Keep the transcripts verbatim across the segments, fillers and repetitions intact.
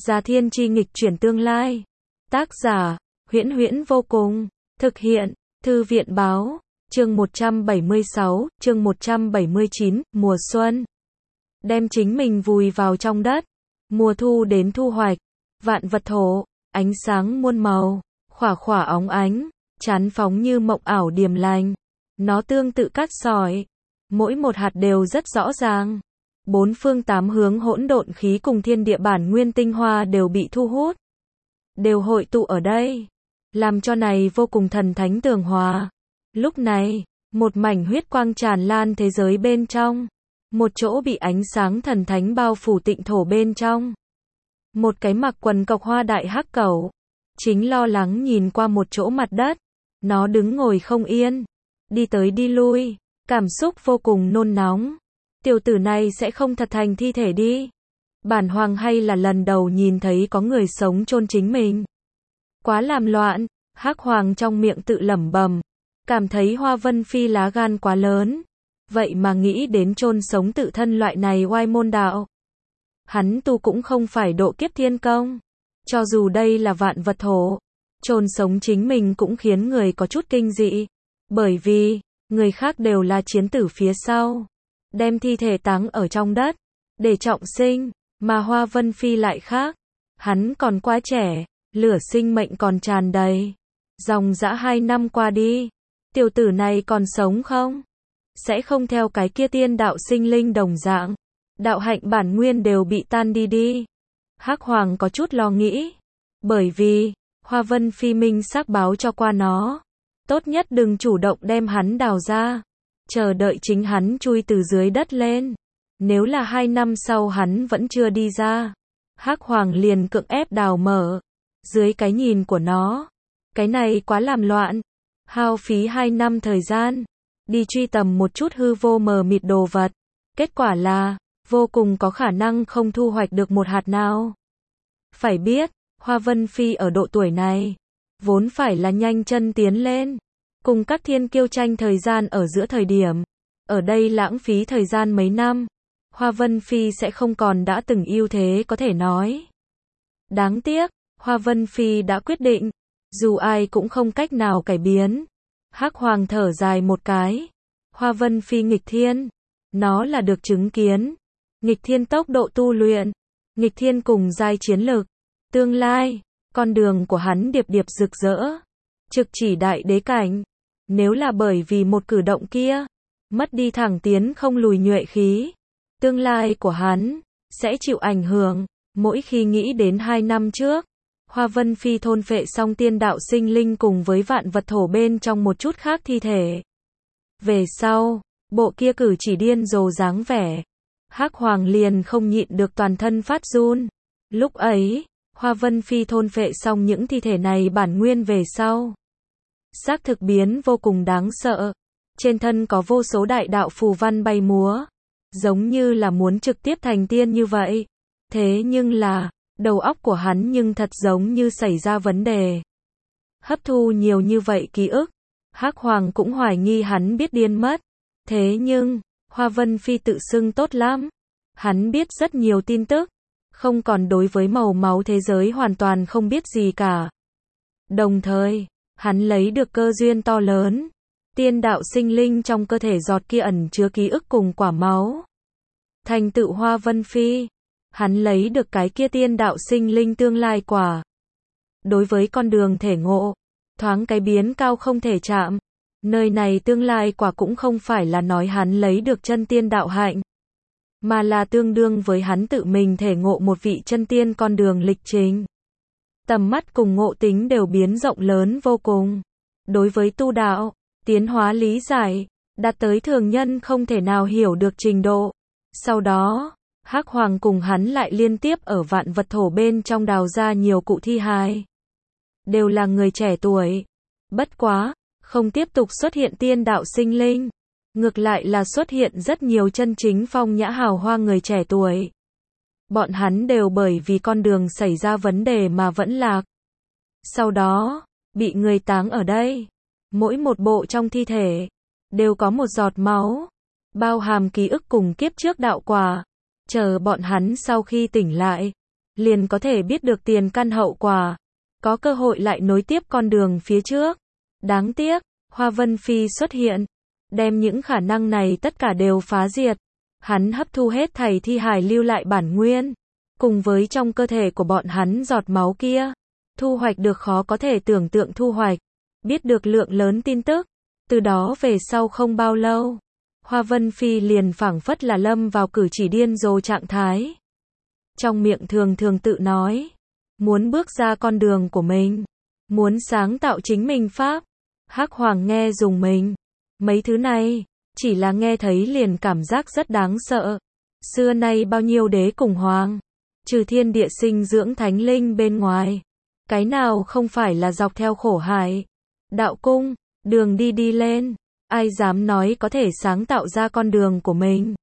Già Thiên Chi nghịch chuyển tương lai. Tác giả, Huyễn Huyễn vô cùng. Thực hiện, Thư viện Báo. Chương một trăm bảy mươi sáu, chương một trăm bảy mươi chín, mùa xuân. Đem chính mình vùi vào trong đất. Mùa thu đến thu hoạch. Vạn vật thổ, ánh sáng muôn màu, khỏa khỏa óng ánh, chán phóng như mộng ảo điềm lành. Nó tương tự cát sỏi. Mỗi một hạt đều rất rõ ràng. Bốn phương tám hướng hỗn độn khí cùng thiên địa bản nguyên tinh hoa đều bị thu hút. Đều hội tụ ở đây. Làm cho này vô cùng thần thánh tường hòa. Lúc này, một mảnh huyết quang tràn lan thế giới bên trong. Một chỗ bị ánh sáng thần thánh bao phủ tịnh thổ bên trong. Một cái mặc quần cộc hoa đại hắc cẩu. Chính lo lắng nhìn qua một chỗ mặt đất. Nó đứng ngồi không yên. Đi tới đi lui. Cảm xúc vô cùng nôn nóng. Tiểu tử này sẽ không thật thành thi thể đi. Bản hoàng hay là lần đầu nhìn thấy có người sống chôn chính mình. Quá làm loạn. Hắc hoàng trong miệng tự lẩm bẩm. Cảm thấy Hoa Vân Phi lá gan quá lớn. Vậy mà nghĩ đến chôn sống tự thân loại này oai môn đạo. Hắn tu cũng không phải độ kiếp thiên công. Cho dù đây là vạn vật thổ. Chôn sống chính mình cũng khiến người có chút kinh dị. Bởi vì, người khác đều là chiến tử phía sau. Đem thi thể táng ở trong đất. Để trọng sinh. Mà Hoa Vân Phi lại khác. Hắn còn quá trẻ. Lửa sinh mệnh còn tràn đầy. Dòng dã hai năm qua đi. Tiểu tử này còn sống không? Sẽ không theo cái kia tiên đạo sinh linh đồng dạng. Đạo hạnh bản nguyên đều bị tan đi đi. Hắc Hoàng có chút lo nghĩ. Bởi vì, Hoa Vân Phi minh xác báo cho qua nó. Tốt nhất đừng chủ động đem hắn đào ra. Chờ đợi chính hắn chui từ dưới đất lên. Nếu là hai năm sau hắn vẫn chưa đi ra. Hắc Hoàng liền cưỡng ép đào mở. Dưới cái nhìn của nó. Cái này quá làm loạn. Hao phí hai năm thời gian. Đi truy tầm một chút hư vô mờ mịt đồ vật. Kết quả là, vô cùng có khả năng không thu hoạch được một hạt nào. Phải biết, Hoa Vân Phi ở độ tuổi này. Vốn phải là nhanh chân tiến lên. Cùng các thiên kiêu tranh thời gian ở giữa thời điểm. Ở đây lãng phí thời gian mấy năm. Hoa Vân Phi sẽ không còn đã từng ưu thế có thể nói. Đáng tiếc, Hoa Vân Phi đã quyết định. Dù ai cũng không cách nào cải biến. Hắc Hoàng thở dài một cái. Hoa Vân Phi nghịch thiên. Nó là được chứng kiến. Nghịch thiên tốc độ tu luyện. Nghịch thiên cùng giai chiến lực. Tương lai, con đường của hắn điệp điệp rực rỡ. Trực chỉ đại đế cảnh. Nếu là bởi vì một cử động kia, mất đi thẳng tiến không lùi nhuệ khí. Tương lai của hắn, sẽ chịu ảnh hưởng. Mỗi khi nghĩ đến hai năm trước. Hoa Vân Phi thôn phệ xong tiên đạo sinh linh cùng với vạn vật thổ bên trong một chút khác thi thể. Về sau, bộ kia cử chỉ điên rồ dáng vẻ. Hắc Hoàng liền không nhịn được toàn thân phát run. Lúc ấy, Hoa Vân Phi thôn phệ xong những thi thể này bản nguyên về sau. Xác thực biến vô cùng đáng sợ. Trên thân có vô số đại đạo phù văn bay múa. Giống như là muốn trực tiếp thành tiên như vậy. Thế nhưng là, đầu óc của hắn nhưng thật giống như xảy ra vấn đề. Hấp thu nhiều như vậy ký ức. Hắc Hoàng cũng hoài nghi hắn biết điên mất. Thế nhưng, Hoa Vân Phi tự xưng tốt lắm. Hắn biết rất nhiều tin tức. Không còn đối với màu máu thế giới hoàn toàn không biết gì cả. Đồng thời, hắn lấy được cơ duyên to lớn. Tiên đạo sinh linh trong cơ thể giọt kia ẩn chứa ký ức cùng quả máu. Thành tựu Hoa Vân Phi. Hắn lấy được cái kia tiên đạo sinh linh tương lai quả. Đối với con đường thể ngộ, thoáng cái biến cao không thể chạm. Nơi này tương lai quả cũng không phải là nói hắn lấy được chân tiên đạo hạnh. Mà là tương đương với hắn tự mình thể ngộ một vị chân tiên con đường lịch trình. Tầm mắt cùng ngộ tính đều biến rộng lớn vô cùng. Đối với tu đạo, tiến hóa lý giải, đạt tới thường nhân không thể nào hiểu được trình độ. Sau đó, Hắc Hoàng cùng hắn lại liên tiếp ở vạn vật thổ bên trong đào ra nhiều cụ thi hài. Đều là người trẻ tuổi. Bất quá, không tiếp tục xuất hiện tiên đạo sinh linh. Ngược lại là xuất hiện rất nhiều chân chính phong nhã hào hoa người trẻ tuổi. Bọn hắn đều bởi vì con đường xảy ra vấn đề mà vẫn lạc. Sau đó, bị người táng ở đây. Mỗi một bộ trong thi thể, đều có một giọt máu. Bao hàm ký ức cùng kiếp trước đạo quả. Chờ bọn hắn sau khi tỉnh lại, liền có thể biết được tiền căn hậu quả, có cơ hội lại nối tiếp con đường phía trước. Đáng tiếc, Hoa Vân Phi xuất hiện, đem những khả năng này tất cả đều phá diệt. Hắn hấp thu hết thảy thi hài lưu lại bản nguyên, cùng với trong cơ thể của bọn hắn giọt máu kia, thu hoạch được khó có thể tưởng tượng thu hoạch, biết được lượng lớn tin tức. Từ đó về sau không bao lâu, Hoa Vân Phi liền phảng phất là lâm vào cử chỉ điên rồ trạng thái. Trong miệng thường thường tự nói, muốn bước ra con đường của mình, muốn sáng tạo chính mình pháp. Hắc Hoàng nghe dùng mình, mấy thứ này, chỉ là nghe thấy liền cảm giác rất đáng sợ. Xưa nay bao nhiêu đế cùng hoàng, trừ thiên địa sinh dưỡng thánh linh bên ngoài, cái nào không phải là dọc theo khổ hải, đạo cung, đường đi đi lên, ai dám nói có thể sáng tạo ra con đường của mình.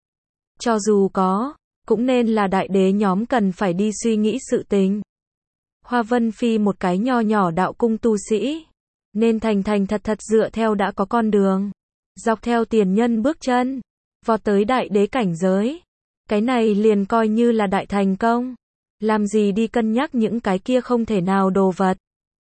Cho dù có, cũng nên là đại đế nhóm cần phải đi suy nghĩ sự tình. Hoa Vân Phi một cái nho nhỏ đạo cung tu sĩ, nên thành thành thật thật dựa theo đã có con đường, dọc theo tiền nhân bước chân, vọt tới đại đế cảnh giới. Cái này liền coi như là đại thành công. Làm gì đi cân nhắc những cái kia không thể nào đồ vật.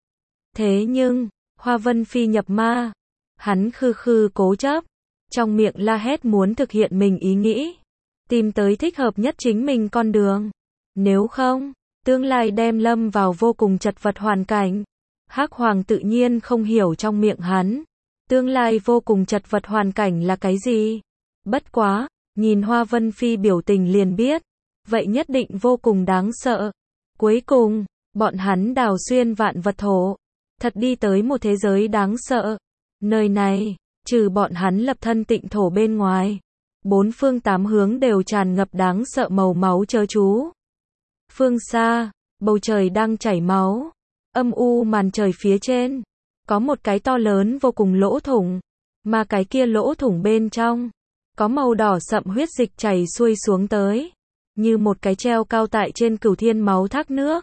Thế nhưng, Hoa Vân Phi nhập ma, hắn khư khư cố chấp, trong miệng la hét muốn thực hiện mình ý nghĩ, tìm tới thích hợp nhất chính mình con đường. Nếu không, tương lai đem lâm vào vô cùng chật vật hoàn cảnh. Hắc Hoàng tự nhiên không hiểu trong miệng hắn, tương lai vô cùng chật vật hoàn cảnh là cái gì. Bất quá, nhìn Hoa Vân Phi biểu tình liền biết, vậy nhất định vô cùng đáng sợ. Cuối cùng, bọn hắn đào xuyên vạn vật thổ, thật đi tới một thế giới đáng sợ. Nơi này, trừ bọn hắn lập thân tịnh thổ bên ngoài, bốn phương tám hướng đều tràn ngập đáng sợ màu máu chớ chú. Phương xa, bầu trời đang chảy máu, âm u màn trời phía trên, có một cái to lớn vô cùng lỗ thủng, mà cái kia lỗ thủng bên trong, có màu đỏ sậm huyết dịch chảy xuôi xuống tới, như một cái treo cao tại trên cửu thiên máu thác nước.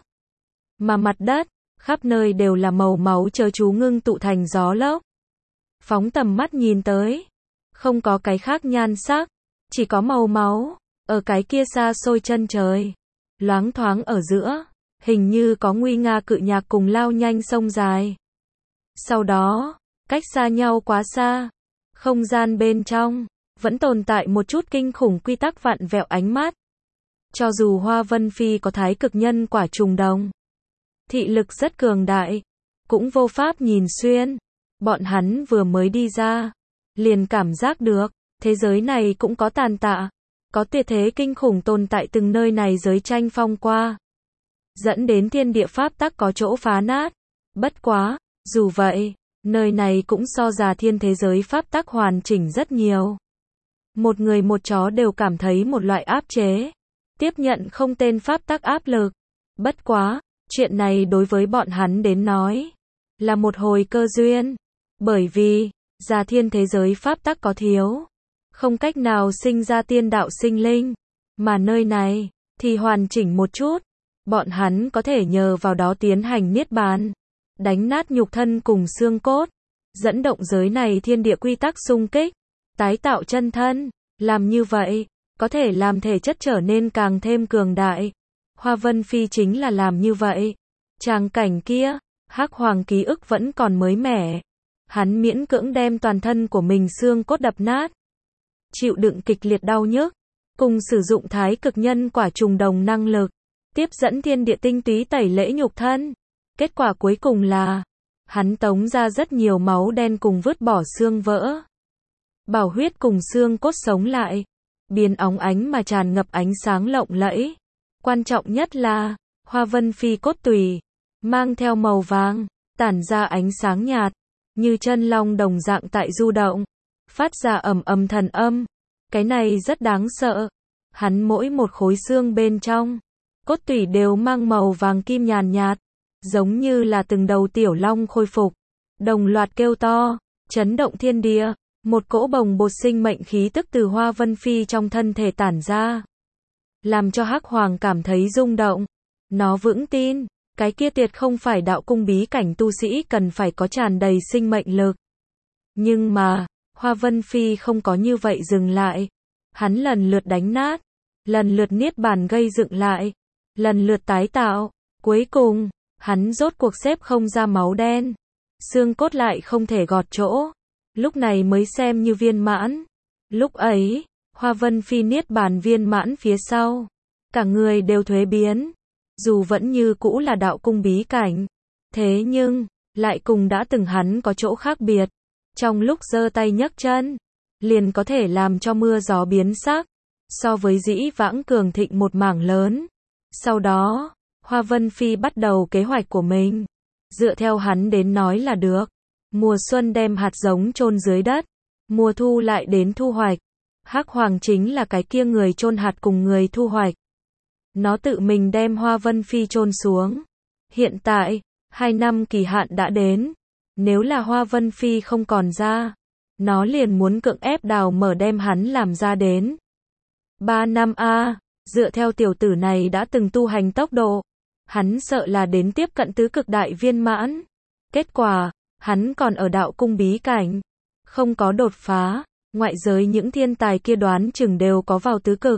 Mà mặt đất, khắp nơi đều là màu máu chớ chú ngưng tụ thành gió lốc. Phóng tầm mắt nhìn tới, không có cái khác nhan sắc, chỉ có màu máu, ở cái kia xa xôi chân trời, loáng thoáng ở giữa, hình như có nguy nga cự nhạc cùng lao nhanh sông dài. Sau đó, cách xa nhau quá xa, không gian bên trong, vẫn tồn tại một chút kinh khủng quy tắc vặn vẹo ánh mắt. Cho dù Hoa Vân Phi có thái cực nhân quả trùng đồng, thị lực rất cường đại, cũng vô pháp nhìn xuyên. Bọn hắn vừa mới đi ra, liền cảm giác được, thế giới này cũng có tàn tạ, có tuyệt thế kinh khủng tồn tại từng nơi này giới tranh phong qua, dẫn đến thiên địa pháp tắc có chỗ phá nát. Bất quá, dù vậy, nơi này cũng so ra thiên thế giới pháp tắc hoàn chỉnh rất nhiều. Một người một chó đều cảm thấy một loại áp chế, tiếp nhận không tên pháp tắc áp lực. Bất quá, chuyện này đối với bọn hắn đến nói, là một hồi cơ duyên. Bởi vì, ra thiên thế giới pháp tắc có thiếu, không cách nào sinh ra tiên đạo sinh linh, mà nơi này, thì hoàn chỉnh một chút, bọn hắn có thể nhờ vào đó tiến hành niết bàn, đánh nát nhục thân cùng xương cốt, dẫn động giới này thiên địa quy tắc xung kích, tái tạo chân thân, làm như vậy, có thể làm thể chất trở nên càng thêm cường đại. Hoa Vân Phi chính là làm như vậy. Tràng cảnh kia, Hắc Hoàng ký ức vẫn còn mới mẻ. Hắn miễn cưỡng đem toàn thân của mình xương cốt đập nát, chịu đựng kịch liệt đau nhức, cùng sử dụng thái cực nhân quả trùng đồng năng lực, tiếp dẫn thiên địa tinh túy tẩy lễ nhục thân. Kết quả cuối cùng là, hắn tống ra rất nhiều máu đen cùng vứt bỏ xương vỡ. Bảo huyết cùng xương cốt sống lại, biến óng ánh mà tràn ngập ánh sáng lộng lẫy. Quan trọng nhất là, Hoa Vân Phi cốt tủy, mang theo màu vàng, tản ra ánh sáng nhạt, như chân long đồng dạng tại du động, phát ra ầm ầm thần âm. Cái này rất đáng sợ. Hắn mỗi một khối xương bên trong, cốt tủy đều mang màu vàng kim nhàn nhạt, giống như là từng đầu tiểu long khôi phục, đồng loạt kêu to, chấn động thiên địa. Một cỗ bồng bột sinh mệnh khí tức từ Hoa Vân Phi trong thân thể tản ra, làm cho Hắc Hoàng cảm thấy rung động. Nó vững tin, cái kia tuyệt không phải đạo cung bí cảnh tu sĩ cần phải có tràn đầy sinh mệnh lực. Nhưng mà, Hoa Vân Phi không có như vậy dừng lại. Hắn lần lượt đánh nát, lần lượt niết bàn gây dựng lại. lần lượt tái tạo. Cuối cùng, hắn rốt cuộc xếp không ra máu đen. Xương cốt lại không thể gọt chỗ. Lúc này mới xem như viên mãn. Lúc ấy, Hoa Vân Phi niết bàn viên mãn phía sau. Cả người đều thuế biến. Dù vẫn như cũ là đạo cung bí cảnh. Thế nhưng, lại cùng đã từng hắn có chỗ khác biệt. Trong lúc giơ tay nhấc chân, liền có thể làm cho mưa gió biến sắc. So với dĩ vãng cường thịnh một mảng lớn. Sau đó, Hoa Vân Phi bắt đầu kế hoạch của mình. Dựa theo hắn đến nói là được. Mùa xuân đem hạt giống chôn dưới đất. Mùa thu lại đến thu hoạch. Hắc Hoàng chính là cái kia người chôn hạt cùng người thu hoạch. Nó tự mình đem Hoa Vân Phi chôn xuống. Hiện tại, hai năm kỳ hạn đã đến. Nếu là Hoa Vân Phi không còn ra, nó liền muốn cưỡng ép đào mở đem hắn làm ra đến. Ba năm a, dựa theo tiểu tử này đã từng tu hành tốc độ, hắn sợ là đến tiếp cận tứ cực đại viên mãn. Kết quả, hắn còn ở đạo cung bí cảnh, không có đột phá, ngoại giới những thiên tài kia đoán chừng đều có vào tứ cực.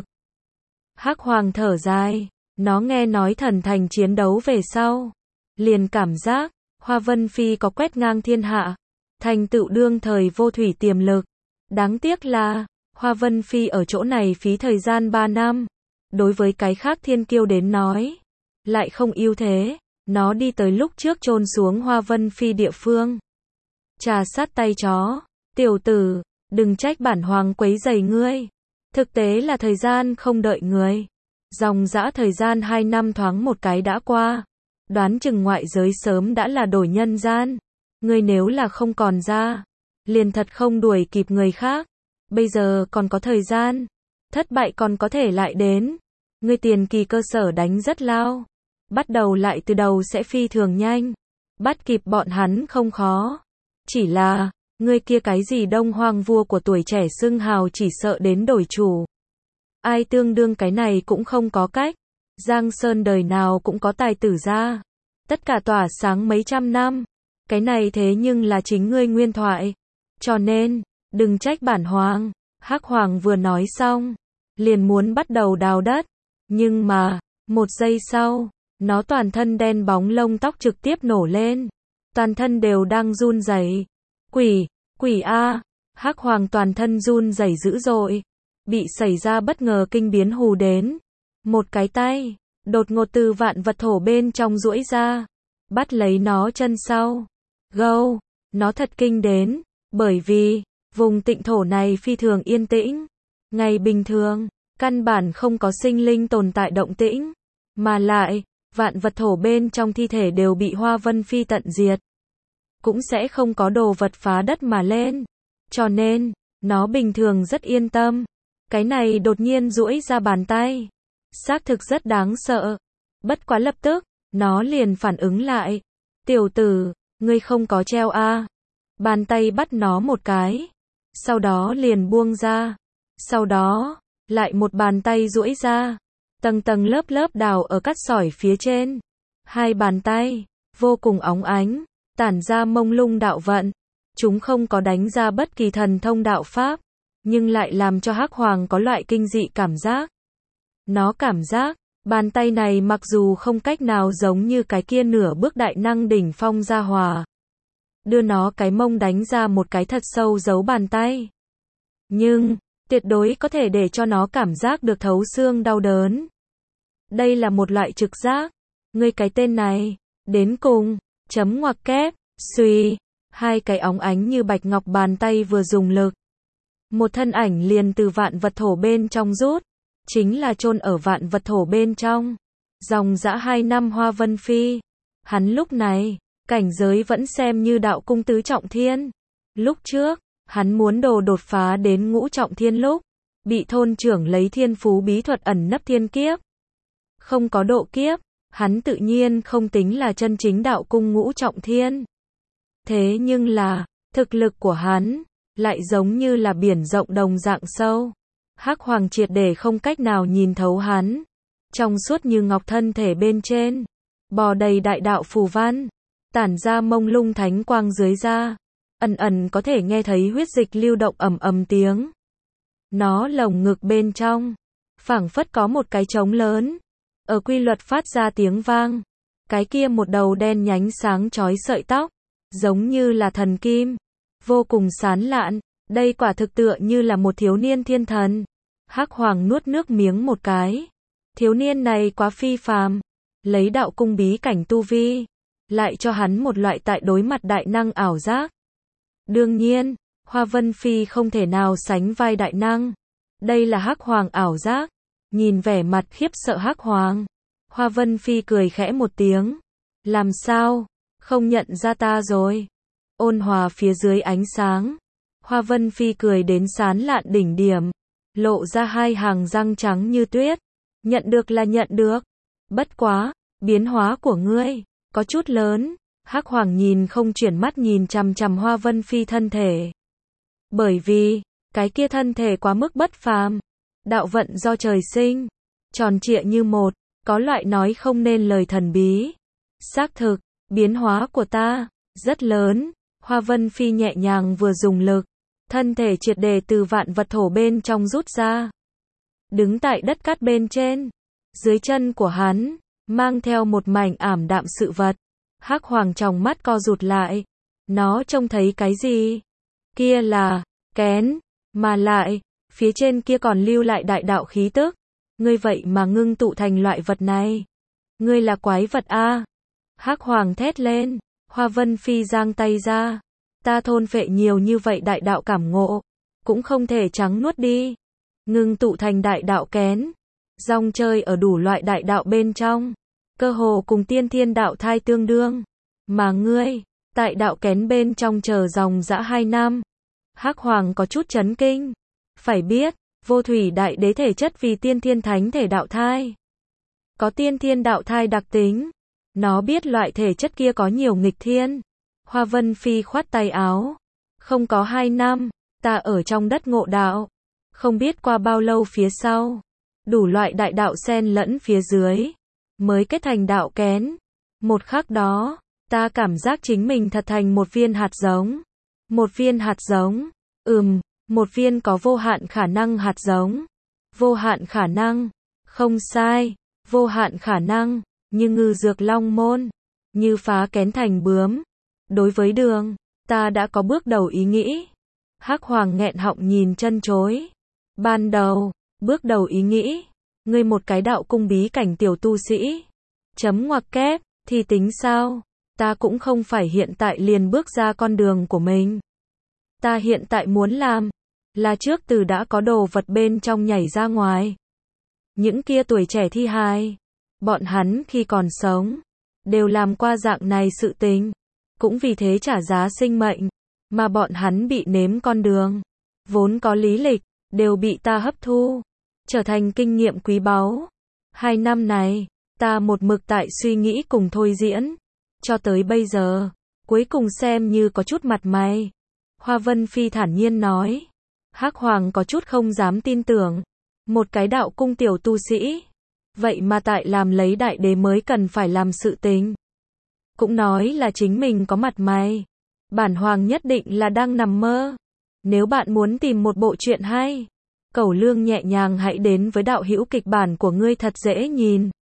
Hắc Hoàng thở dài, nó nghe nói thần thành chiến đấu về sau, liền cảm giác, Hoa Vân Phi có quét ngang thiên hạ, thành tựu đương thời vô thủy tiềm lực. Đáng tiếc là, Hoa Vân Phi ở chỗ này phí thời gian ba năm, đối với cái khác thiên kiêu đến nói, lại không ưu thế, nó đi tới lúc trước chôn xuống Hoa Vân Phi địa phương. Trà sát tay chó, tiểu tử, đừng trách bản hoàng quấy rầy ngươi. Thực tế là thời gian không đợi người. Dòng dã thời gian hai năm thoáng một cái đã qua. Đoán chừng ngoại giới sớm đã là đổi nhân gian. Ngươi nếu là không còn ra, liền thật không đuổi kịp người khác. Bây giờ còn có thời gian. Thất bại còn có thể lại đến. Ngươi tiền kỳ cơ sở đánh rất lao. Bắt đầu lại từ đầu sẽ phi thường nhanh. Bắt kịp bọn hắn không khó. Chỉ là, ngươi kia cái gì Đông Hoang vua của tuổi trẻ xưng hào chỉ sợ đến đổi chủ. Ai tương đương cái này cũng không có cách. Giang Sơn đời nào cũng có tài tử ra. Tất cả tỏa sáng mấy trăm năm. Cái này thế nhưng là chính ngươi nguyên thoại. Cho nên, đừng trách bản hoàng. Hắc Hoàng vừa nói xong, liền muốn bắt đầu đào đất. Nhưng mà, một giây sau, nó toàn thân đen bóng lông tóc trực tiếp nổ lên. Toàn thân đều đang run rẩy. Quỷ, quỷ a, Hắc Hoàng toàn thân run rẩy dữ dội, bị xảy ra bất ngờ kinh biến hù đến. Một cái tay, đột ngột từ vạn vật thổ bên trong duỗi ra, bắt lấy nó chân sau. Gâu, nó thật kinh đến, bởi vì, vùng tịnh thổ này phi thường yên tĩnh. Ngày bình thường, căn bản không có sinh linh tồn tại động tĩnh, mà lại, vạn vật thổ bên trong thi thể đều bị Hoa Vân Phi tận diệt. Cũng sẽ không có đồ vật phá đất mà lên. Cho nên, nó bình thường rất yên tâm. Cái này đột nhiên duỗi ra bàn tay. Xác thực rất đáng sợ. Bất quá lập tức, nó liền phản ứng lại. Tiểu tử, ngươi không có treo a. Bàn tay bắt nó một cái. Sau đó liền buông ra. Sau đó, lại một bàn tay duỗi ra. Tầng tầng lớp lớp đào ở cát sỏi phía trên. Hai bàn tay, vô cùng óng ánh. Tản ra mông lung đạo vận. Chúng không có đánh ra bất kỳ thần thông đạo pháp, nhưng lại làm cho Hắc Hoàng có loại kinh dị cảm giác. Nó cảm giác, bàn tay này mặc dù không cách nào giống như cái kia nửa bước đại năng đỉnh phong gia hòa. Đưa nó cái mông đánh ra một cái thật sâu dấu bàn tay. Nhưng, tuyệt đối có thể để cho nó cảm giác được thấu xương đau đớn. Đây là một loại trực giác. Ngươi cái tên này, đến cùng. Chấm ngoặc kép, suy, hai cái óng ánh như bạch ngọc bàn tay vừa dùng lực. Một thân ảnh liền từ vạn vật thổ bên trong rút, chính là chôn ở vạn vật thổ bên trong. Dòng dã hai năm Hoa Vân Phi. Hắn lúc này, cảnh giới vẫn xem như đạo cung tứ trọng thiên. Lúc trước, hắn muốn đồ đột phá đến ngũ trọng thiên lúc, bị thôn trưởng lấy thiên phú bí thuật ẩn nấp thiên kiếp. Không có độ kiếp. Hắn tự nhiên không tính là chân chính đạo cung ngũ trọng thiên. Thế nhưng là, thực lực của hắn, lại giống như là biển rộng đồng dạng sâu. Hắc Hoàng triệt để không cách nào nhìn thấu hắn. Trong suốt như ngọc thân thể bên trên, bò đầy đại đạo phù văn, tản ra mông lung thánh quang dưới da. Ẩn ẩn có thể nghe thấy huyết dịch lưu động ầm ầm tiếng. Nó lồng ngực bên trong, phảng phất có một cái trống lớn. ở quy luật phát ra tiếng vang. Cái kia một đầu đen nhánh sáng chói sợi tóc, giống như là thần kim, vô cùng sán lạn, đây quả thực tựa như là một thiếu niên thiên thần. Hắc Hoàng nuốt nước miếng một cái. Thiếu niên này quá phi phàm, lấy đạo cung bí cảnh tu vi, lại cho hắn một loại tại đối mặt đại năng ảo giác. Đương nhiên, Hoa Vân Phi không thể nào sánh vai đại năng. Đây là Hắc Hoàng ảo giác. Nhìn vẻ mặt khiếp sợ Hắc Hoàng, Hoa Vân Phi cười khẽ một tiếng. Làm sao? Không nhận ra ta rồi? Ôn hòa phía dưới ánh sáng. Hoa Vân Phi cười đến sán lạn đỉnh điểm, lộ ra hai hàng răng trắng như tuyết. Nhận được là nhận được. Bất quá, biến hóa của ngươi có chút lớn. Hắc Hoàng nhìn không chuyển mắt nhìn chằm chằm Hoa Vân Phi thân thể. Bởi vì, cái kia thân thể quá mức bất phàm. Đạo vận do trời sinh, tròn trịa như một, có loại nói không nên lời thần bí. Xác thực, biến hóa của ta rất lớn. Hoa Vân Phi nhẹ nhàng vừa dùng lực, thân thể triệt để từ vạn vật thổ bên trong rút ra. Đứng tại đất cát bên trên, dưới chân của hắn, mang theo một mảnh ảm đạm sự vật. Hắc Hoàng tròng mắt co rụt lại. Nó trông thấy cái gì? Kia là kén, mà lại, phía trên kia còn lưu lại đại đạo khí tức. Ngươi vậy mà ngưng tụ thành loại vật này. Ngươi là quái vật a. Hắc Hoàng thét lên. Hoa Vân Phi giang tay ra. Ta thôn phệ nhiều như vậy đại đạo cảm ngộ, cũng không thể trắng nuốt đi. Ngưng tụ thành đại đạo kén, rong chơi ở đủ loại đại đạo bên trong, cơ hồ cùng tiên thiên đạo thai tương đương. Mà ngươi, tại đạo kén bên trong chờ dòng dã hai năm. Hắc Hoàng có chút chấn kinh. Phải biết, vô thủy đại đế thể chất vì tiên thiên thánh thể đạo thai. Có tiên thiên đạo thai đặc tính. Nó biết loại thể chất kia có nhiều nghịch thiên. Hoa Vân Phi khoát tay áo. Không có hai năm, ta ở trong đất ngộ đạo. Không biết qua bao lâu phía sau, đủ loại đại đạo xen lẫn phía dưới, mới kết thành đạo kén. Một khắc đó, ta cảm giác chính mình thật thành một viên hạt giống. Một viên hạt giống, ừm, một viên có vô hạn khả năng hạt giống. Vô hạn khả năng, không sai, vô hạn khả năng, như ngư dược long môn, như phá kén thành bướm. Đối với đường, ta đã có bước đầu ý nghĩ. Hắc Hoàng nghẹn họng nhìn chân chối. Ban đầu, bước đầu ý nghĩ, ngươi một cái đạo cung bí cảnh tiểu tu sĩ, chấm ngoặc kép, thì tính sao? Ta cũng không phải hiện tại liền bước ra con đường của mình. Ta hiện tại muốn làm, là trước từ đã có đồ vật bên trong nhảy ra ngoài. Những kia tuổi trẻ thi hài, bọn hắn khi còn sống, đều làm qua dạng này sự tình, cũng vì thế trả giá sinh mệnh, mà bọn hắn bị nếm con đường, vốn có lý lịch, đều bị ta hấp thu, trở thành kinh nghiệm quý báu. Hai năm này, ta một mực tại suy nghĩ cùng thôi diễn, cho tới bây giờ, cuối cùng xem như có chút mặt mày. Hoa Vân Phi thản nhiên nói. Hắc Hoàng có chút không dám tin tưởng. Một cái đạo cung tiểu tu sĩ, vậy mà tại làm lấy đại đế mới cần phải làm sự tình. Cũng nói là chính mình có mặt mày. Bản Hoàng nhất định là đang nằm mơ. Nếu bạn muốn tìm một bộ truyện hay, Cẩu Lương nhẹ nhàng hãy đến với đạo hữu kịch bản của ngươi thật dễ nhìn.